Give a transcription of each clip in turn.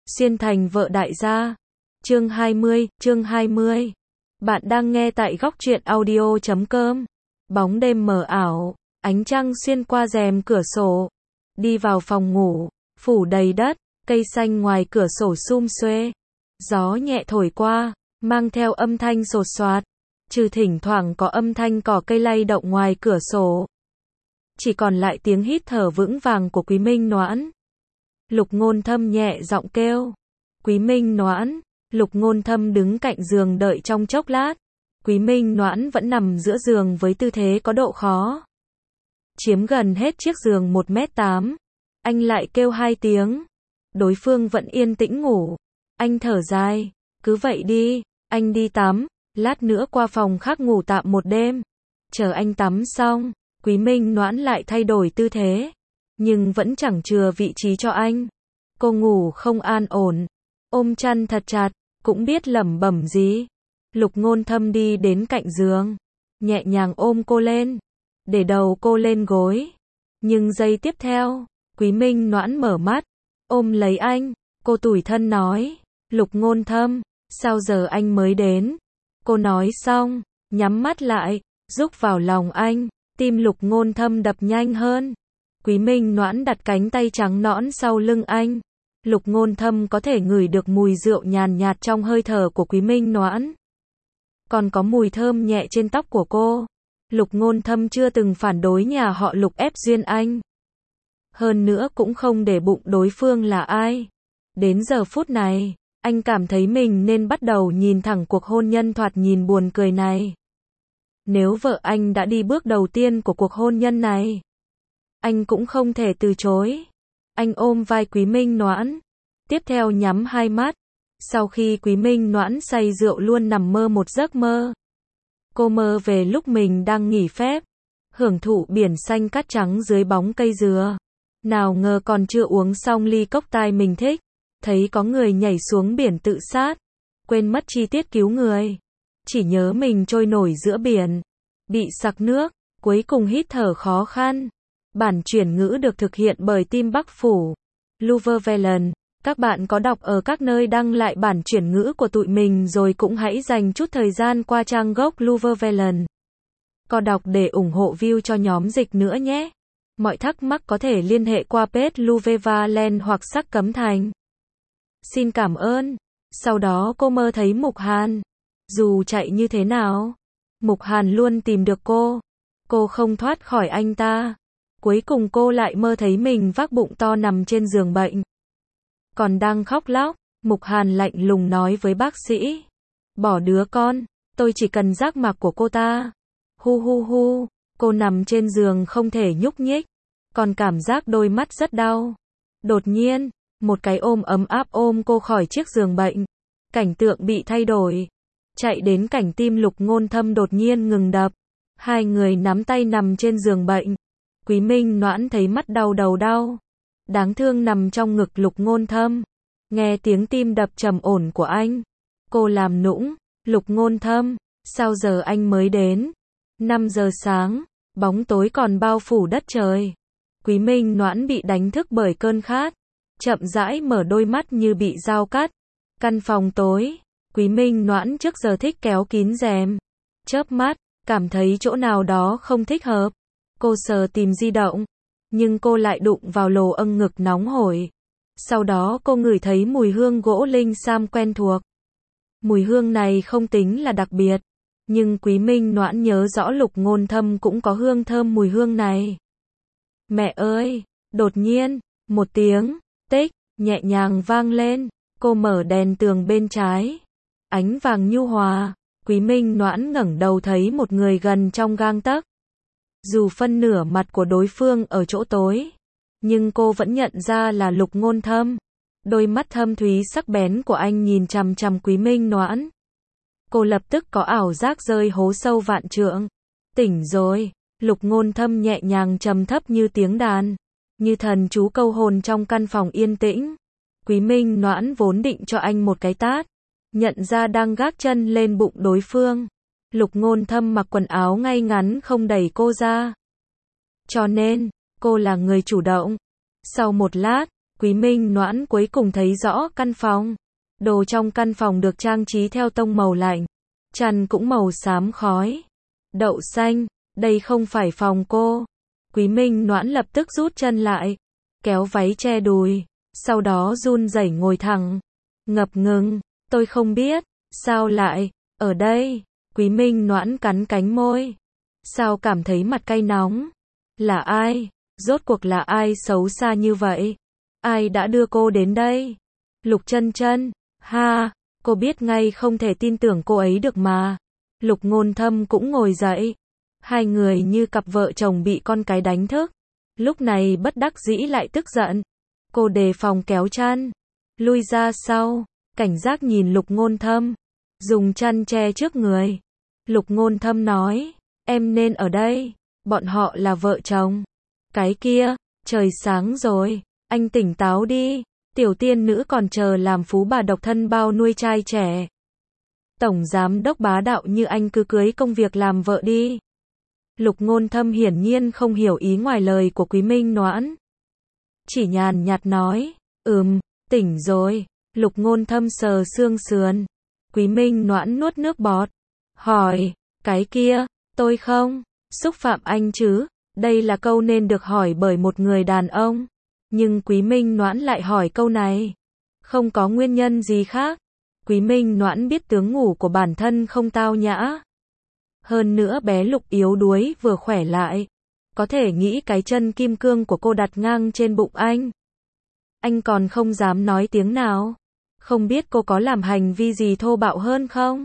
Xuyên thành vợ đại gia. Chương 20. Bạn đang nghe tại góc truyện audio.com. Bóng đêm mờ ảo, ánh trăng xuyên qua rèm cửa sổ. Đi vào phòng ngủ, phủ đầy đất, cây xanh ngoài cửa sổ sum xuê. Gió nhẹ thổi qua, mang theo âm thanh sột soạt. Trừ thỉnh thoảng có âm thanh cỏ cây lay động ngoài cửa sổ. Chỉ còn lại tiếng hít thở vững vàng của Quý Minh Noãn. Lục Ngôn Thâm nhẹ giọng kêu. Quý Minh Noãn. Lục Ngôn Thâm đứng cạnh giường đợi trong chốc lát. Quý Minh Noãn vẫn nằm giữa giường với tư thế có độ khó. Chiếm gần hết chiếc giường 1m8. Anh lại kêu 2 tiếng. Đối phương vẫn yên tĩnh ngủ. Anh thở dài. Cứ vậy đi, anh đi tắm. Lát nữa qua phòng khác ngủ tạm một đêm. Chờ anh tắm xong, Quý Minh Noãn lại thay đổi tư thế. Nhưng vẫn chẳng chừa vị trí cho anh. Cô ngủ không an ổn. Ôm chăn thật chặt, cũng biết lẩm bẩm gì. Lục Ngôn Thâm đi đến cạnh giường. Nhẹ nhàng ôm cô lên. Để đầu cô lên gối. Nhưng giây tiếp theo, Quý Minh Noãn mở mắt. Ôm lấy anh. Cô tủi thân nói. Lục Ngôn Thâm, sao giờ anh mới đến? Cô nói xong, nhắm mắt lại, rúc vào lòng anh. Tim Lục Ngôn Thâm đập nhanh hơn. Quý Minh Noãn đặt cánh tay trắng nõn sau lưng anh. Lục Ngôn Thâm có thể ngửi được mùi rượu nhàn nhạt trong hơi thở của Quý Minh Noãn. Còn có mùi thơm nhẹ trên tóc của cô. Lục Ngôn Thâm chưa từng phản đối nhà họ Lục ép duyên anh. Hơn nữa cũng không để bụng đối phương là ai. Đến giờ phút này, anh cảm thấy mình nên bắt đầu nhìn thẳng cuộc hôn nhân thoạt nhìn buồn cười này. Nếu vợ anh đã đi bước đầu tiên của cuộc hôn nhân này, anh cũng không thể từ chối. Anh ôm vai Quý Minh Noãn, tiếp theo nhắm hai mắt. Sau khi Quý Minh Noãn say rượu luôn nằm mơ một giấc mơ. Cô mơ về lúc mình đang nghỉ phép, hưởng thụ biển xanh cát trắng dưới bóng cây dừa. Nào ngờ còn chưa uống xong ly cốc tai mình thích, thấy có người nhảy xuống biển tự sát. Quên mất chi tiết cứu người. Chỉ nhớ mình trôi nổi giữa biển, bị sặc nước, cuối cùng hít thở khó khăn. Bản chuyển ngữ được thực hiện bởi team Bắc Phủ, Luverne. Các bạn có đọc ở các nơi đăng lại bản chuyển ngữ của tụi mình rồi cũng hãy dành chút thời gian qua trang gốc Luverne. Có đọc để ủng hộ view cho nhóm dịch nữa nhé. Mọi thắc mắc có thể liên hệ qua page Luverne hoặc Sắc Cấm Thành. Xin cảm ơn. Sau đó cô mơ thấy Mục Hàn. Dù chạy như thế nào, Mục Hàn luôn tìm được cô. Cô không thoát khỏi anh ta. Cuối cùng cô lại mơ thấy mình vác bụng to nằm trên giường bệnh. Còn đang khóc lóc, Mục Hàn lạnh lùng nói với bác sĩ. Bỏ đứa con, tôi chỉ cần giác mạc của cô ta. Hu hu hu, cô nằm trên giường không thể nhúc nhích. Còn cảm giác đôi mắt rất đau. Đột nhiên, một cái ôm ấm áp ôm cô khỏi chiếc giường bệnh. Cảnh tượng bị thay đổi. Chạy đến cảnh tim Lục Ngôn Thâm đột nhiên ngừng đập. Hai người nắm tay nằm trên giường bệnh. Quý Minh Noãn thấy mắt đau đầu đau. Đáng thương nằm trong ngực Lục Ngôn Thâm. Nghe tiếng tim đập trầm ổn của anh. Cô làm nũng. Lục Ngôn Thâm, sao giờ anh mới đến? 5 giờ sáng, bóng tối còn bao phủ đất trời. Quý Minh Noãn bị đánh thức bởi cơn khát. Chậm rãi mở đôi mắt như bị dao cắt. Căn phòng tối. Quý Minh Noãn trước giờ thích kéo kín rèm. Chớp mắt, cảm thấy chỗ nào đó không thích hợp. Cô sờ tìm di động. Nhưng cô lại đụng vào lồ âng ngực nóng hổi. Sau đó cô ngửi thấy mùi hương gỗ linh sam quen thuộc. Mùi hương này không tính là đặc biệt. Nhưng Quý Minh Noãn nhớ rõ Lục Ngôn Thâm cũng có hương thơm mùi hương này. Mẹ ơi! Đột nhiên, một tiếng tích nhẹ nhàng vang lên. Cô mở đèn tường bên trái. Ánh vàng nhu hòa. Quý Minh Noãn ngẩng đầu thấy một người gần trong gang tấc. Dù phân nửa mặt của đối phương ở chỗ tối, nhưng cô vẫn nhận ra là Lục Ngôn Thâm. Đôi mắt thâm thúy sắc bén của anh nhìn chằm chằm Quý Minh Noãn. Cô lập tức có ảo giác rơi hố sâu vạn trượng. Tỉnh rồi. Lục Ngôn Thâm nhẹ nhàng trầm thấp như tiếng đàn, như thần chú câu hồn trong căn phòng yên tĩnh. Quý Minh Noãn vốn định cho anh một cái tát, nhận ra đang gác chân lên bụng đối phương. Lục Ngôn Thâm mặc quần áo ngay ngắn không đẩy cô ra. Cho nên, cô là người chủ động. Sau một lát, Quý Minh Noãn cuối cùng thấy rõ căn phòng. Đồ trong căn phòng được trang trí theo tông màu lạnh. Chăn cũng màu xám khói. Đậu xanh, đây không phải phòng cô. Quý Minh Noãn lập tức rút chân lại, kéo váy che đùi, sau đó run rẩy ngồi thẳng. Ngập ngừng, tôi không biết, sao lại, ở đây, Quý Minh Noãn cắn cánh môi. Sao cảm thấy mặt cay nóng? Là ai? Rốt cuộc là ai xấu xa như vậy? Ai đã đưa cô đến đây? Lục Chân Chân, ha, cô biết ngay không thể tin tưởng cô ấy được mà. Lục Ngôn Thâm cũng ngồi dậy. Hai người như cặp vợ chồng bị con cái đánh thức. Lúc này bất đắc dĩ lại tức giận. Cô đề phòng kéo chăn, lui ra sau, cảnh giác nhìn Lục Ngôn Thâm, dùng chăn che trước người. Lục Ngôn Thâm nói, em nên ở đây, bọn họ là vợ chồng. Cái kia, trời sáng rồi, anh tỉnh táo đi, tiểu tiên nữ còn chờ làm phú bà độc thân bao nuôi trai trẻ. Tổng giám đốc bá đạo như anh cứ cưới công việc làm vợ đi. Lục Ngôn Thâm hiển nhiên không hiểu ý ngoài lời của Quý Minh Noãn. Chỉ nhàn nhạt nói, tỉnh rồi. Lục Ngôn Thâm sờ xương sườn. Quý Minh Noãn nuốt nước bọt. Hỏi, cái kia, tôi không xúc phạm anh chứ? Đây là câu nên được hỏi bởi một người đàn ông. Nhưng Quý Minh Noãn lại hỏi câu này. Không có nguyên nhân gì khác. Quý Minh Noãn biết tướng ngủ của bản thân không tao nhã. Hơn nữa bé Lục yếu đuối vừa khỏe lại. Có thể nghĩ cái chân kim cương của cô đặt ngang trên bụng anh. Anh còn không dám nói tiếng nào. Không biết cô có làm hành vi gì thô bạo hơn không?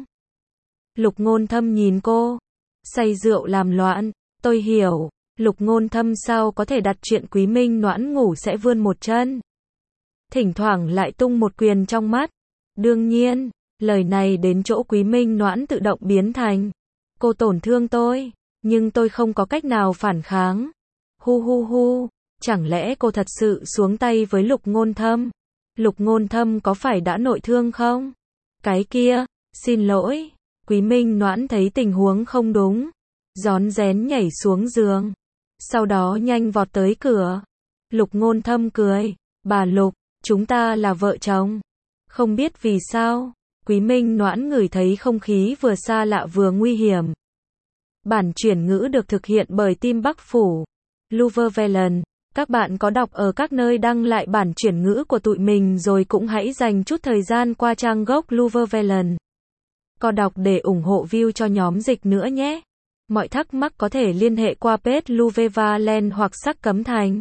Lục Ngôn Thâm nhìn cô. Say rượu làm loạn. Tôi hiểu. Lục Ngôn Thâm sao có thể đặt chuyện Quý Minh Noãn ngủ sẽ vươn một chân. Thỉnh thoảng lại tung một quyền trong mắt. Đương nhiên, lời này đến chỗ Quý Minh Noãn tự động biến thành. Cô tổn thương tôi, nhưng tôi không có cách nào phản kháng. Hu hu hu, chẳng lẽ cô thật sự xuống tay với Lục Ngôn Thâm? Lục Ngôn Thâm có phải đã nội thương không? Cái kia, xin lỗi. Quý Minh Noãn thấy tình huống không đúng, rón rén nhảy xuống giường, sau đó nhanh vọt tới cửa. Lục Ngôn Thâm cười, bà Lục, chúng ta là vợ chồng. Không biết vì sao, Quý Minh Noãn ngửi thấy không khí vừa xa lạ vừa nguy hiểm. Bản chuyển ngữ được thực hiện bởi Team Bắc Phủ, Luvervelen. Các bạn có đọc ở các nơi đăng lại bản chuyển ngữ của tụi mình rồi cũng hãy dành chút thời gian qua trang gốc Luvervelen. Có đọc để ủng hộ view cho nhóm dịch nữa nhé. Mọi thắc mắc có thể liên hệ qua page Luvervelen hoặc Sắc Cấm Thành.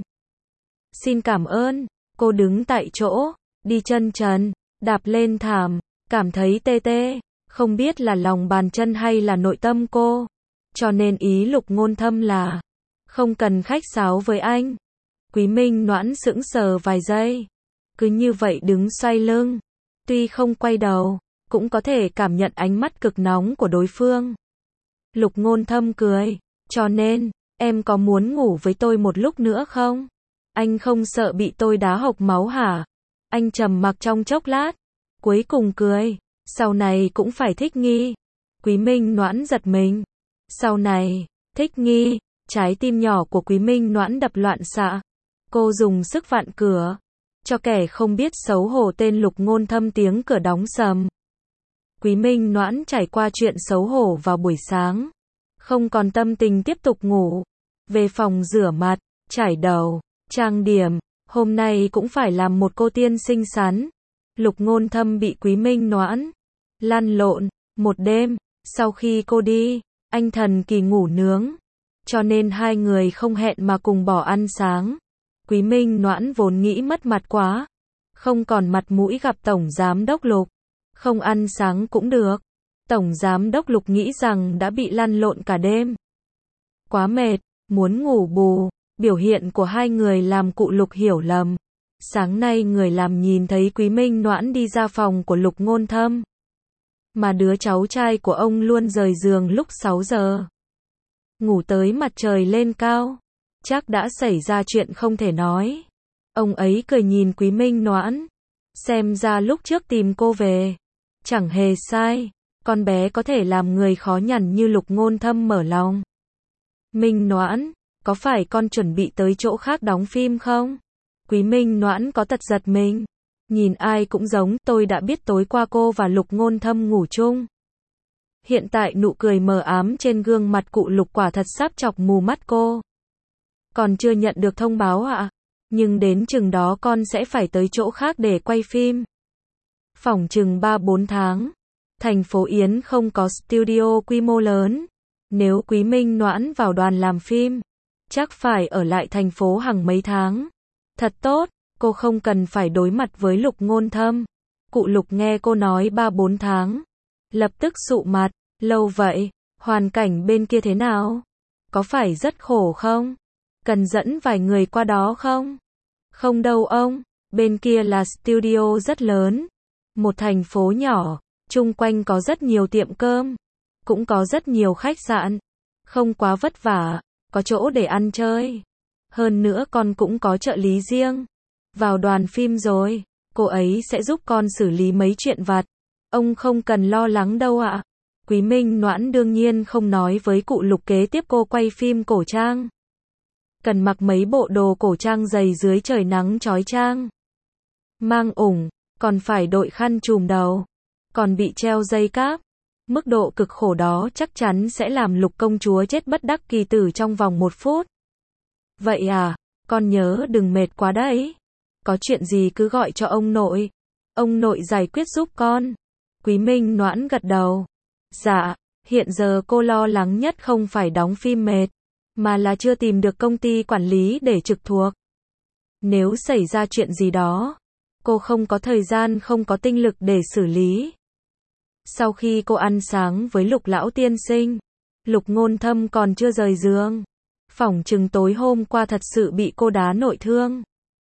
Xin cảm ơn. Cô đứng tại chỗ, đi chân trần, đạp lên thảm, cảm thấy tê tê, không biết là lòng bàn chân hay là nội tâm cô. Cho nên ý Lục Ngôn Thâm là không cần khách sáo với anh. Quý Minh Noãn sững sờ vài giây, cứ như vậy đứng xoay lưng, tuy không quay đầu, cũng có thể cảm nhận ánh mắt cực nóng của đối phương. Lục Ngôn Thâm cười, cho nên, em có muốn ngủ với tôi một lúc nữa không? Anh không sợ bị tôi đá hộc máu hả? Anh trầm mặc trong chốc lát, cuối cùng cười, sau này cũng phải thích nghi. Quý Minh Noãn giật mình. Sau này, thích nghi, trái tim nhỏ của Quý Minh Noãn đập loạn xạ. Cô dùng sức vặn cửa, cho kẻ không biết xấu hổ tên Lục Ngôn Thâm tiếng cửa đóng sầm. Quý Minh Noãn trải qua chuyện xấu hổ vào buổi sáng, không còn tâm tình tiếp tục ngủ. Về phòng rửa mặt, chải đầu, trang điểm, hôm nay cũng phải làm một cô tiên xinh xắn. Lục Ngôn Thâm bị Quý Minh Noãn lăn lộn một đêm, sau khi cô đi, anh thần kỳ ngủ nướng, cho nên hai người không hẹn mà cùng bỏ ăn sáng. Quý Minh Noãn vốn nghĩ mất mặt quá, không còn mặt mũi gặp Tổng Giám đốc Lục, không ăn sáng cũng được. Tổng Giám đốc Lục nghĩ rằng đã bị lăn lộn cả đêm, quá mệt, muốn ngủ bù. Biểu hiện của hai người làm cụ Lục hiểu lầm. Sáng nay người làm nhìn thấy Quý Minh Noãn đi ra phòng của Lục Ngôn Thâm, mà đứa cháu trai của ông luôn rời giường lúc 6 giờ. Ngủ tới mặt trời lên cao, chắc đã xảy ra chuyện không thể nói. Ông ấy cười nhìn Quý Minh Noãn, xem ra lúc trước tìm cô về, chẳng hề sai, con bé có thể làm người khó nhằn như Lục Ngôn Thâm mở lòng. Minh Noãn, có phải con chuẩn bị tới chỗ khác đóng phim không? Quý Minh Noãn có tật giật mình. Nhìn ai cũng giống, tôi đã biết tối qua cô và Lục Ngôn Thâm ngủ chung. Hiện tại nụ cười mờ ám trên gương mặt cụ Lục quả thật sắp chọc mù mắt cô. Còn chưa nhận được thông báo ạ? Nhưng đến chừng đó con sẽ phải tới chỗ khác để quay phim. Phỏng chừng 3-4 tháng. Thành phố Yến không có studio quy mô lớn. Nếu Quý Minh Noãn vào đoàn làm phim, chắc phải ở lại thành phố hàng mấy tháng. Thật tốt, cô không cần phải đối mặt với Lục Ngôn Thâm. Cụ Lục nghe cô nói 3-4 tháng. Lập tức sụ mặt, lâu vậy, hoàn cảnh bên kia thế nào? Có phải rất khổ không? Cần dẫn vài người qua đó không? Không đâu ông, bên kia là studio rất lớn. Một thành phố nhỏ, chung quanh có rất nhiều tiệm cơm. Cũng có rất nhiều khách sạn. Không quá vất vả, có chỗ để ăn chơi. Hơn nữa con cũng có trợ lý riêng. Vào đoàn phim rồi, cô ấy sẽ giúp con xử lý mấy chuyện vặt. Ông không cần lo lắng đâu ạ. Quý Minh Noãn đương nhiên không nói với cụ Lục kế tiếp cô quay phim cổ trang. Cần mặc mấy bộ đồ cổ trang dày dưới trời nắng chói chang. Mang ủng, còn phải đội khăn trùm đầu. Còn bị treo dây cáp. Mức độ cực khổ đó chắc chắn sẽ làm Lục công chúa chết bất đắc kỳ tử trong vòng 1 phút. Vậy à, con nhớ đừng mệt quá đấy. Có chuyện gì cứ gọi cho ông nội. Ông nội giải quyết giúp con. Quý Minh Noãn gật đầu. Dạ, hiện giờ cô lo lắng nhất không phải đóng phim mệt, mà là chưa tìm được công ty quản lý để trực thuộc. Nếu xảy ra chuyện gì đó, cô không có thời gian không có tinh lực để xử lý. Sau khi cô ăn sáng với Lục lão tiên sinh, Lục Ngôn Thâm còn chưa rời giường. Phỏng chừng tối hôm qua thật sự bị cô đá nội thương.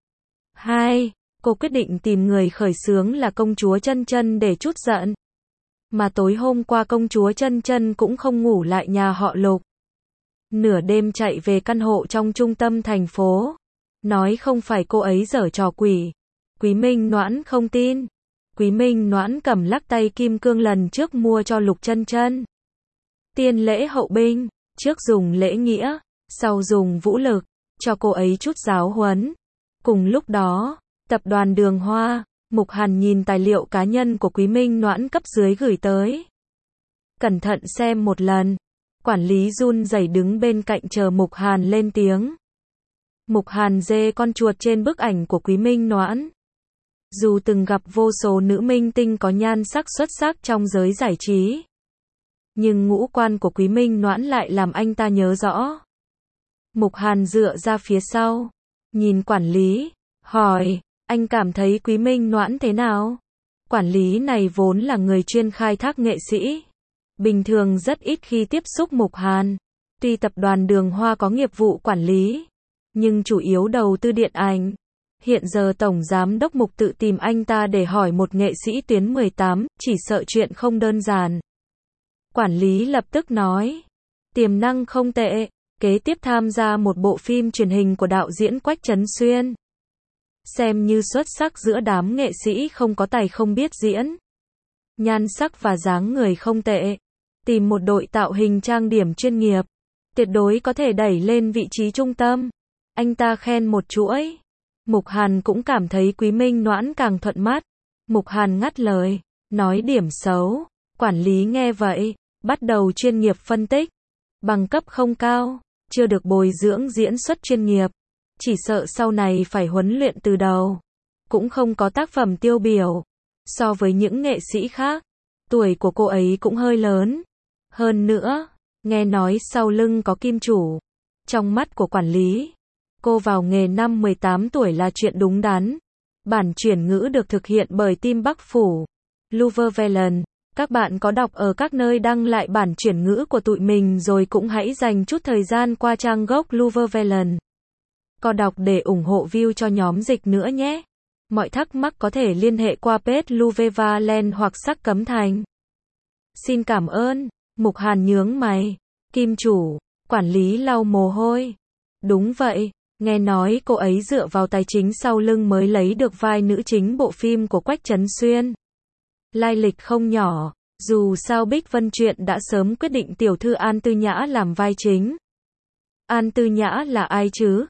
2. Cô quyết định tìm người khởi xướng là công chúa Chân Chân để trút giận. Mà tối hôm qua công chúa Chân Chân cũng không ngủ lại nhà họ Lục. Nửa đêm chạy về căn hộ trong trung tâm thành phố. Nói không phải cô ấy giở trò quỷ. Quý Minh Noãn không tin. Quý Minh Noãn cầm lắc tay kim cương lần trước mua cho Lục Chân Chân. Tiên lễ hậu binh, trước dùng lễ nghĩa, sau dùng vũ lực, cho cô ấy chút giáo huấn. Cùng lúc đó, tập đoàn Đường Hoa, Mục Hàn nhìn tài liệu cá nhân của Quý Minh Noãn cấp dưới gửi tới. Cẩn thận xem một lần. Quản lý run rẩy đứng bên cạnh chờ Mục Hàn lên tiếng. Mục Hàn dê con chuột trên bức ảnh của Quý Minh Noãn. Dù từng gặp vô số nữ minh tinh có nhan sắc xuất sắc trong giới giải trí, nhưng ngũ quan của Quý Minh Noãn lại làm anh ta nhớ rõ. Mục Hàn dựa ra phía sau, nhìn quản lý, hỏi, anh cảm thấy Quý Minh Noãn thế nào? Quản lý này vốn là người chuyên khai thác nghệ sĩ. Bình thường rất ít khi tiếp xúc Mục Hàn. Tuy tập đoàn Đường Hoa có nghiệp vụ quản lý, nhưng chủ yếu đầu tư điện ảnh. Hiện giờ Tổng Giám đốc Mục tự tìm anh ta để hỏi một nghệ sĩ tuyến 18, chỉ sợ chuyện không đơn giản. Quản lý lập tức nói, tiềm năng không tệ, kế tiếp tham gia một bộ phim truyền hình của đạo diễn Quách Trấn Xuyên. Xem như xuất sắc giữa đám nghệ sĩ không có tài không biết diễn. Nhan sắc và dáng người không tệ. Tìm một đội tạo hình trang điểm chuyên nghiệp, tuyệt đối có thể đẩy lên vị trí trung tâm. Anh ta khen một chuỗi. Mục Hàn cũng cảm thấy Quý Minh Noãn càng thuận mắt. Mục Hàn ngắt lời, nói điểm xấu. Quản lý nghe vậy, bắt đầu chuyên nghiệp phân tích. Bằng cấp không cao, chưa được bồi dưỡng diễn xuất chuyên nghiệp. Chỉ sợ sau này phải huấn luyện từ đầu. Cũng không có tác phẩm tiêu biểu. So với những nghệ sĩ khác, tuổi của cô ấy cũng hơi lớn. Hơn nữa, nghe nói sau lưng có kim chủ. Trong mắt của quản lý, cô vào nghề năm 18 tuổi là chuyện đúng đắn. Bản chuyển ngữ được thực hiện bởi team Bắc Phủ, Luvervelen. Các bạn có đọc ở các nơi đăng lại bản chuyển ngữ của tụi mình rồi cũng hãy dành chút thời gian qua trang gốc Luvervelen. Có đọc để ủng hộ view cho nhóm dịch nữa nhé. Mọi thắc mắc có thể liên hệ qua page Luvervelen hoặc Sắc Cấm Thành. Xin cảm ơn. Mục Hàn nhướng mày. Kim chủ, quản lý lau mồ hôi. Đúng vậy, nghe nói cô ấy dựa vào tài chính sau lưng mới lấy được vai nữ chính bộ phim của Quách Trấn Xuyên. Lai lịch không nhỏ, dù sao Bích Vân Truyện đã sớm quyết định tiểu thư An Tư Nhã làm vai chính. An Tư Nhã là ai chứ?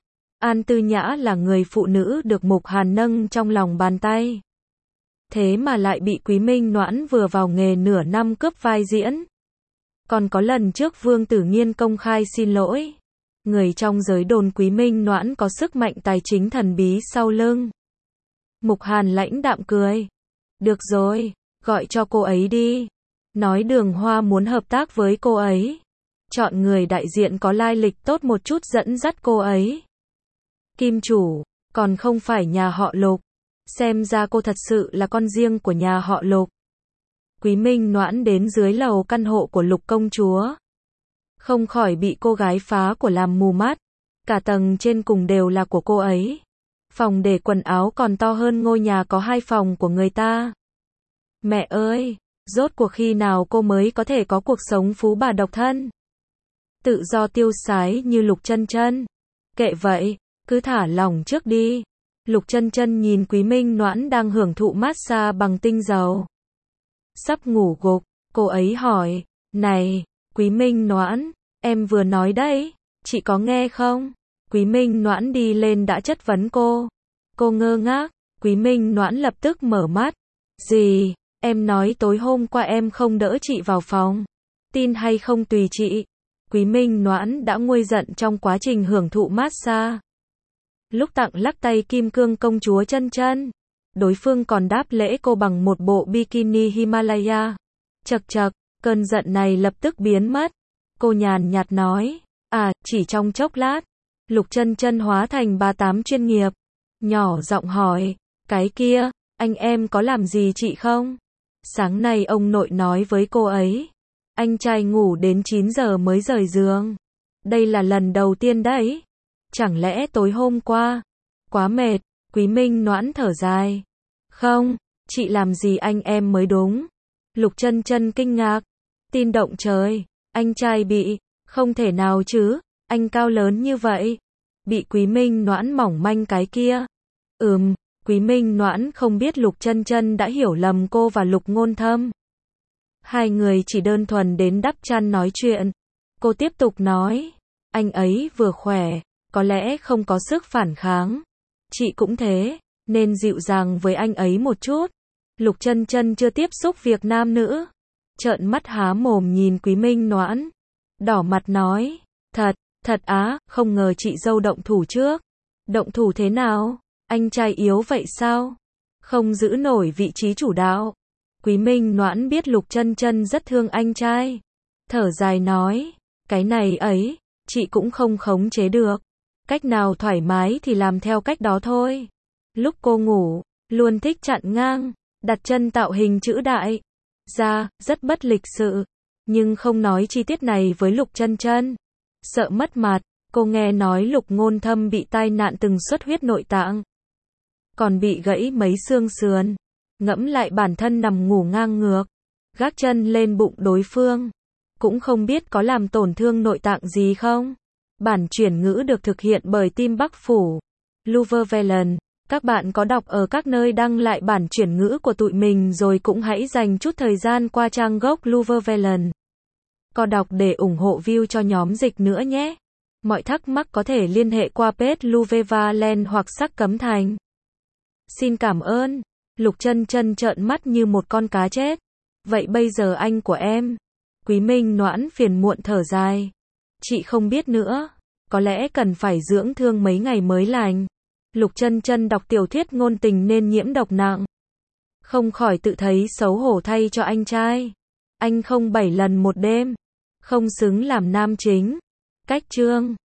An Tư Nhã là người phụ nữ được Mục Hàn nâng trong lòng bàn tay. Thế mà lại bị Quý Minh Noãn vừa vào nghề nửa năm cướp vai diễn. Còn có lần trước Vương Tử Nghiên công khai xin lỗi. Người trong giới đồn Quý Minh Noãn có sức mạnh tài chính thần bí sau lưng. Mục Hàn lãnh đạm cười. Được rồi, gọi cho cô ấy đi. Nói Đường Hoa muốn hợp tác với cô ấy. Chọn người đại diện có lai lịch tốt một chút dẫn dắt cô ấy. Kim chủ, còn không phải nhà họ Lục. Xem ra cô thật sự là con riêng của nhà họ Lục. Quý Minh Noãn đến dưới lầu căn hộ của Lục công chúa. Không khỏi bị cô gái phá của làm mù mắt. Cả tầng trên cùng đều là của cô ấy. Phòng để quần áo còn to hơn ngôi nhà có 2 phòng của người ta. Mẹ ơi, rốt cuộc khi nào cô mới có thể có cuộc sống phú bà độc thân? Tự do tiêu sái như Lục Chân Chân. Kệ vậy, cứ thả lỏng trước đi. Lục Chân Chân nhìn Quý Minh Noãn đang hưởng thụ massage bằng tinh dầu. Sắp ngủ gục, cô ấy hỏi, này, Quý Minh Noãn, em vừa nói đấy, chị có nghe không? Quý Minh Noãn đi lên đã chất vấn cô. Cô ngơ ngác, Quý Minh Noãn lập tức mở mắt. Gì, em nói tối hôm qua em không đỡ chị vào phòng. Tin hay không tùy chị. Quý Minh Noãn đã nguôi giận trong quá trình hưởng thụ massage. Lúc tặng lắc tay Kim Cương công chúa Chân Chân, đối phương còn đáp lễ cô bằng một bộ bikini Himalaya. Chậc chậc, cơn giận này lập tức biến mất. Cô nhàn nhạt nói, chỉ trong chốc lát. Lục Chân Chân hóa thành bà tám chuyên nghiệp, nhỏ giọng hỏi, cái kia, anh em có làm gì chị không? Sáng nay ông nội nói với cô ấy, anh trai ngủ đến 9 giờ mới rời giường. Đây là lần đầu tiên đấy. Chẳng lẽ tối hôm qua, quá mệt? Quý Minh Noãn thở dài. Không, chị làm gì anh em mới đúng. Lục Chân Chân kinh ngạc. Tin động trời, anh trai bị, không thể nào chứ, anh cao lớn như vậy. Bị Quý Minh Noãn mỏng manh cái kia. Quý Minh Noãn không biết Lục Chân Chân đã hiểu lầm cô và Lục Ngôn Thâm. Hai người chỉ đơn thuần đến đắp chăn nói chuyện. Cô tiếp tục nói, anh ấy vừa khỏe, có lẽ không có sức phản kháng. Chị cũng thế, nên dịu dàng với anh ấy một chút. Lục Chân Chân chưa tiếp xúc việc nam nữ. Trợn mắt há mồm nhìn Quý Minh Noãn. Đỏ mặt nói, thật á, không ngờ chị dâu động thủ trước. Động thủ thế nào? Anh trai yếu vậy sao? Không giữ nổi vị trí chủ đạo. Quý Minh Noãn biết Lục Chân Chân rất thương anh trai. Thở dài nói, cái này ấy, chị cũng không khống chế được. Cách nào thoải mái thì làm theo cách đó thôi. Lúc cô ngủ, luôn thích chặn ngang, đặt chân tạo hình chữ đại. Rất bất lịch sự. Nhưng không nói chi tiết này với Lục Chân Chân. Sợ mất mặt, cô nghe nói Lục Ngôn Thâm bị tai nạn từng xuất huyết nội tạng. Còn bị gãy mấy xương sườn. Ngẫm lại bản thân nằm ngủ ngang ngược, gác chân lên bụng đối phương. Cũng không biết có làm tổn thương nội tạng gì không? Bản chuyển ngữ được thực hiện bởi Tim Bắc Phủ. Luvervelen. Các bạn có đọc ở các nơi đăng lại bản chuyển ngữ của tụi mình rồi cũng hãy dành chút thời gian qua trang gốc Luvervelen. Có đọc để ủng hộ view cho nhóm dịch nữa nhé. Mọi thắc mắc có thể liên hệ qua page Luvervelen hoặc Sắc Cấm Thành. Xin cảm ơn. Lục Chân Chân trợn mắt như một con cá chết. Vậy bây giờ anh của em? Quý Minh Noãn phiền muộn thở dài. Chị không biết nữa. Có lẽ cần phải dưỡng thương mấy ngày mới lành. Lục Chân Chân đọc tiểu thuyết ngôn tình nên nhiễm độc nặng. Không khỏi tự thấy xấu hổ thay cho anh trai. Anh không 7 lần một đêm. Không xứng làm nam chính. Cách chương